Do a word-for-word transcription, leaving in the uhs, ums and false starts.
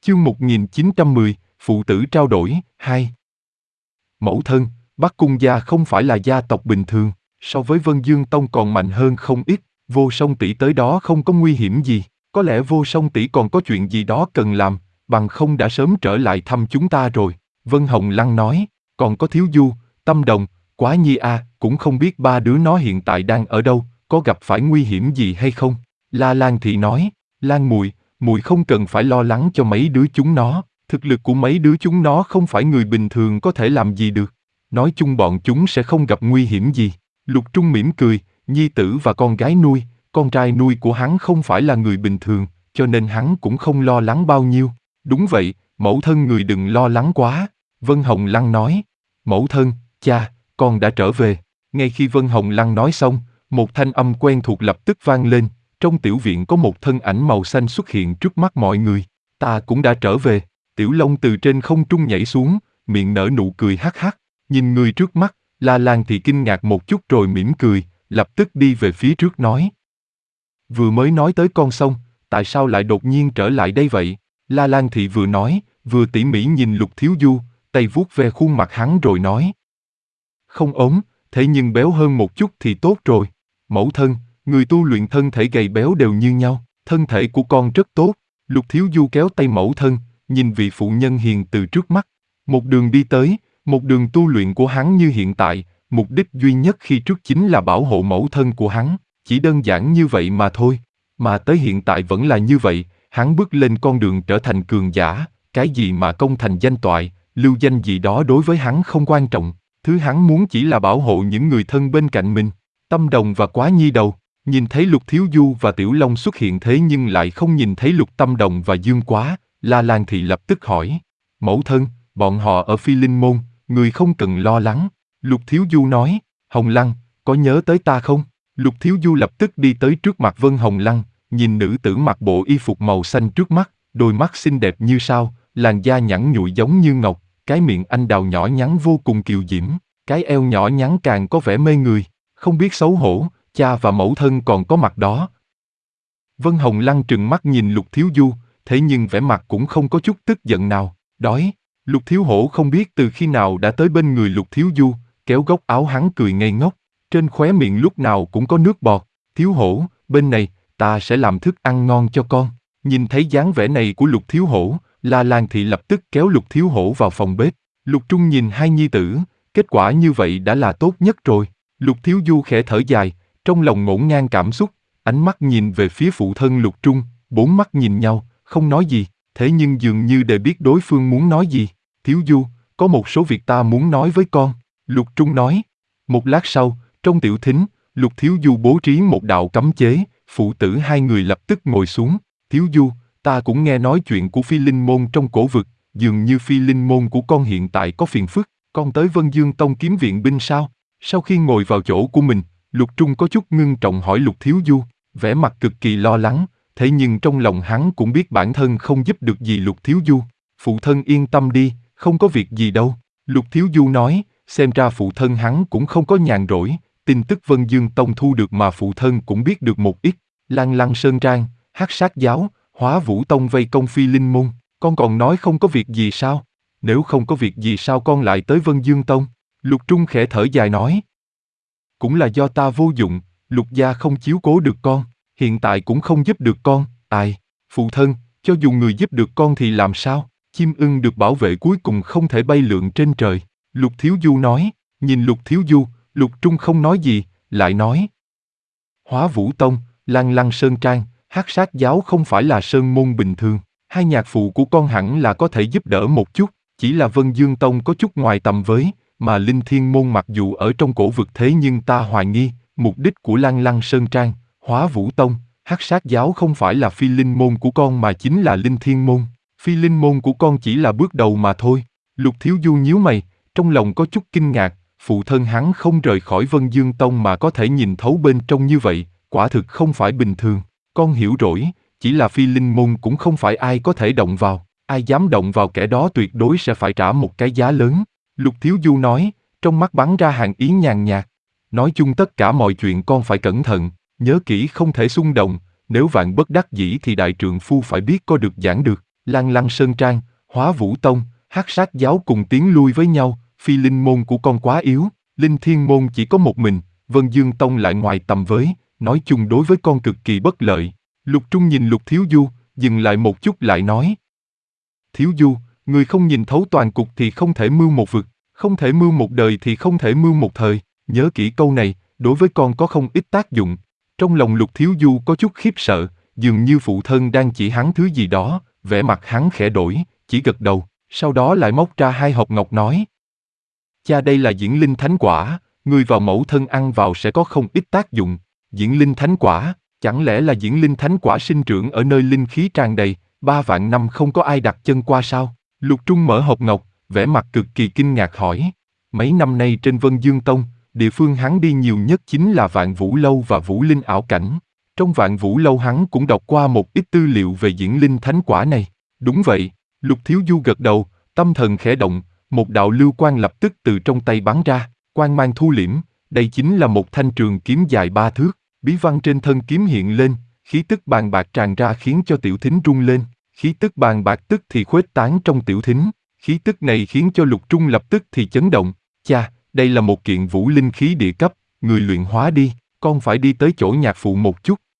Chương một nghìn chín trăm mười, Phụ tử trao đổi, hai. Mẫu thân, Bắc Cung gia không phải là gia tộc bình thường, so với Vân Dương Tông còn mạnh hơn không ít, Vô Song tỷ tới đó không có nguy hiểm gì, có lẽ Vô Song tỷ còn có chuyện gì đó cần làm, bằng không đã sớm trở lại thăm chúng ta rồi. Vân Hồng Lăng nói, còn có Thiếu Du, Tâm Đồng, Quá Nhi a, cũng không biết ba đứa nó hiện tại đang ở đâu, có gặp phải nguy hiểm gì hay không. La Lan Thị nói, Lan mùi, mùi không cần phải lo lắng cho mấy đứa chúng nó, thực lực của mấy đứa chúng nó không phải người bình thường có thể làm gì được. Nói chung bọn chúng sẽ không gặp nguy hiểm gì. Lục Trung mỉm cười, nhi tử và con gái nuôi, con trai nuôi của hắn không phải là người bình thường, cho nên hắn cũng không lo lắng bao nhiêu. Đúng vậy, mẫu thân người đừng lo lắng quá. Vân Hồng Lăng nói, mẫu thân, cha, con đã trở về. Ngay khi Vân Hồng Lăng nói xong, một thanh âm quen thuộc lập tức vang lên, trong tiểu viện có một thân ảnh màu xanh xuất hiện trước mắt mọi người. Ta cũng đã trở về. Tiểu Long từ trên không trung nhảy xuống, miệng nở nụ cười hắc hắc, nhìn người trước mắt, La Lan thì kinh ngạc một chút rồi mỉm cười, lập tức đi về phía trước nói. Vừa mới nói tới con xong, tại sao lại đột nhiên trở lại đây vậy? La Lan Thị vừa nói, vừa tỉ mỉ nhìn Lục Thiếu Du, tay vuốt ve khuôn mặt hắn rồi nói. Không ốm, thế nhưng béo hơn một chút thì tốt rồi. Mẫu thân, người tu luyện thân thể gầy béo đều như nhau, thân thể của con rất tốt. Lục Thiếu Du kéo tay mẫu thân, nhìn vị phụ nhân hiền từ trước mắt. Một đường đi tới, một đường tu luyện của hắn như hiện tại, mục đích duy nhất khi trước chính là bảo hộ mẫu thân của hắn, chỉ đơn giản như vậy mà thôi. Mà tới hiện tại vẫn là như vậy, hắn bước lên con đường trở thành cường giả, cái gì mà công thành danh toại, lưu danh gì đó đối với hắn không quan trọng, thứ hắn muốn chỉ là bảo hộ những người thân bên cạnh mình. Tâm Đồng và Quá Nhi đầu, nhìn thấy Lục Thiếu Du và Tiểu Long xuất hiện thế nhưng lại không nhìn thấy Lục Tâm Đồng và Dương Quá, La Lan Thị lập tức hỏi, mẫu thân, bọn họ ở Phi Linh Môn, người không cần lo lắng. Lục Thiếu Du nói, Hồng Lăng, có nhớ tới ta không? Lục Thiếu Du lập tức đi tới trước mặt Vân Hồng Lăng, nhìn nữ tử mặc bộ y phục màu xanh trước mắt, đôi mắt xinh đẹp như sao, làn da nhẵn nhụi giống như ngọc, cái miệng anh đào nhỏ nhắn vô cùng kiều diễm, cái eo nhỏ nhắn càng có vẻ mê người, không biết xấu hổ, cha và mẫu thân còn có mặt đó. Vân Hồng Lăng trừng mắt nhìn Lục Thiếu Du, thế nhưng vẻ mặt cũng không có chút tức giận nào, đói. Lục Thiếu Hổ không biết từ khi nào đã tới bên người Lục Thiếu Du, kéo góc áo hắn cười ngây ngốc, trên khóe miệng lúc nào cũng có nước bọt. Thiếu Hổ, bên này, ta sẽ làm thức ăn ngon cho con. Nhìn thấy dáng vẻ này của Lục Thiếu Hổ, La Lan Thị lập tức kéo Lục Thiếu Hổ vào phòng bếp. Lục Trung nhìn hai nhi tử, kết quả như vậy đã là tốt nhất rồi. Lục Thiếu Du khẽ thở dài, trong lòng ngổn ngang cảm xúc, ánh mắt nhìn về phía phụ thân Lục Trung, bốn mắt nhìn nhau, không nói gì, thế nhưng dường như đều biết đối phương muốn nói gì. Thiếu Du, có một số việc ta muốn nói với con, Lục Trung nói. Một lát sau, trong tiểu thính, Lục Thiếu Du bố trí một đạo cấm chế, phụ tử hai người lập tức ngồi xuống. Thiếu Du, ta cũng nghe nói chuyện của Phi Linh Môn trong cổ vực, dường như Phi Linh Môn của con hiện tại có phiền phức, con tới Vân Dương Tông kiếm viện binh sao? Sau khi ngồi vào chỗ của mình, Lục Trung có chút ngưng trọng hỏi Lục Thiếu Du, vẻ mặt cực kỳ lo lắng, thế nhưng trong lòng hắn cũng biết bản thân không giúp được gì Lục Thiếu Du. Phụ thân yên tâm đi, không có việc gì đâu. Lục Thiếu Du nói, xem ra phụ thân hắn cũng không có nhàn rỗi, tin tức Vân Dương Tông thu được mà phụ thân cũng biết được một ít. Lăng Lăng Sơn Trang, Hắc Sát Giáo, Hóa Vũ Tông vây công Phi Linh Môn, con còn nói không có việc gì sao? Nếu không có việc gì sao con lại tới Vân Dương Tông? Lục Trung khẽ thở dài nói. Cũng là do ta vô dụng, Lục gia không chiếu cố được con, hiện tại cũng không giúp được con, ai, phụ thân, cho dù người giúp được con thì làm sao? Chim ưng được bảo vệ cuối cùng không thể bay lượn trên trời. Lục Thiếu Du nói, nhìn Lục Thiếu Du, Lục Trung không nói gì, lại nói. Hóa Vũ Tông, Lăng Lăng Sơn Trang, Hắc Sát Giáo không phải là sơn môn bình thường, hai nhạc phụ của con hẳn là có thể giúp đỡ một chút, chỉ là Vân Dương Tông có chút ngoài tầm với, mà Linh Thiên Môn mặc dù ở trong cổ vực thế nhưng ta hoài nghi, mục đích của Lăng Lăng Sơn Trang, Hóa Vũ Tông, Hắc Sát Giáo không phải là Phi Linh Môn của con mà chính là Linh Thiên Môn. Phi Linh Môn của con chỉ là bước đầu mà thôi. Lục Thiếu Du nhíu mày, trong lòng có chút kinh ngạc, phụ thân hắn không rời khỏi Vân Dương Tông mà có thể nhìn thấu bên trong như vậy, quả thực không phải bình thường. Con hiểu rồi, chỉ là Phi Linh Môn cũng không phải ai có thể động vào, ai dám động vào kẻ đó tuyệt đối sẽ phải trả một cái giá lớn. Lục Thiếu Du nói, trong mắt bắn ra hàng ý nhàn nhạt. Nói chung tất cả mọi chuyện con phải cẩn thận, nhớ kỹ không thể xung động, nếu vạn bất đắc dĩ thì đại trượng phu phải biết có được giảng được. Lan Lăng Sơn Trang, Hóa Vũ Tông, Hắc Sát Giáo cùng tiến lui với nhau, phi linh môn của con quá yếu, Linh Thiên môn chỉ có một mình, Vân Dương Tông lại ngoài tầm với, nói chung đối với con cực kỳ bất lợi. Lục Trung nhìn Lục Thiếu Du, dừng lại một chút lại nói. Thiếu Du, người không nhìn thấu toàn cục thì không thể mưu một vực, không thể mưu một đời thì không thể mưu một thời, nhớ kỹ câu này, đối với con có không ít tác dụng. Trong lòng Lục Thiếu Du có chút khiếp sợ, dường như phụ thân đang chỉ hắn thứ gì đó, vẻ mặt hắn khẽ đổi, chỉ gật đầu, sau đó lại móc ra hai hộp ngọc nói. Cha đây là diễn linh thánh quả, người vào mẫu thân ăn vào sẽ có không ít tác dụng. Diễn linh thánh quả, chẳng lẽ là diễn linh thánh quả sinh trưởng ở nơi linh khí tràn đầy, ba vạn năm không có ai đặt chân qua sao? Lục Trung mở hộp ngọc, vẻ mặt cực kỳ kinh ngạc hỏi. Mấy năm nay trên Vân Dương Tông, địa phương hắn đi nhiều nhất chính là Vạn Vũ Lâu và Vũ Linh ảo cảnh. Trong Vạn Vũ Lâu hắn cũng đọc qua một ít tư liệu về diễn linh thánh quả này. Đúng vậy, Lục Thiếu Du gật đầu, tâm thần khẽ động, một đạo lưu quang lập tức từ trong tay bắn ra, quang mang thu liễm, đây chính là một thanh trường kiếm dài ba thước, bí văn trên thân kiếm hiện lên, khí tức bàn bạc tràn ra khiến cho tiểu thính rung lên, khí tức bàn bạc tức thì khuếch tán trong tiểu thính, khí tức này khiến cho Lục Trung lập tức thì chấn động, cha, đây là một kiện vũ linh khí địa cấp, người luyện hóa đi, con phải đi tới chỗ nhạc phụ một chút,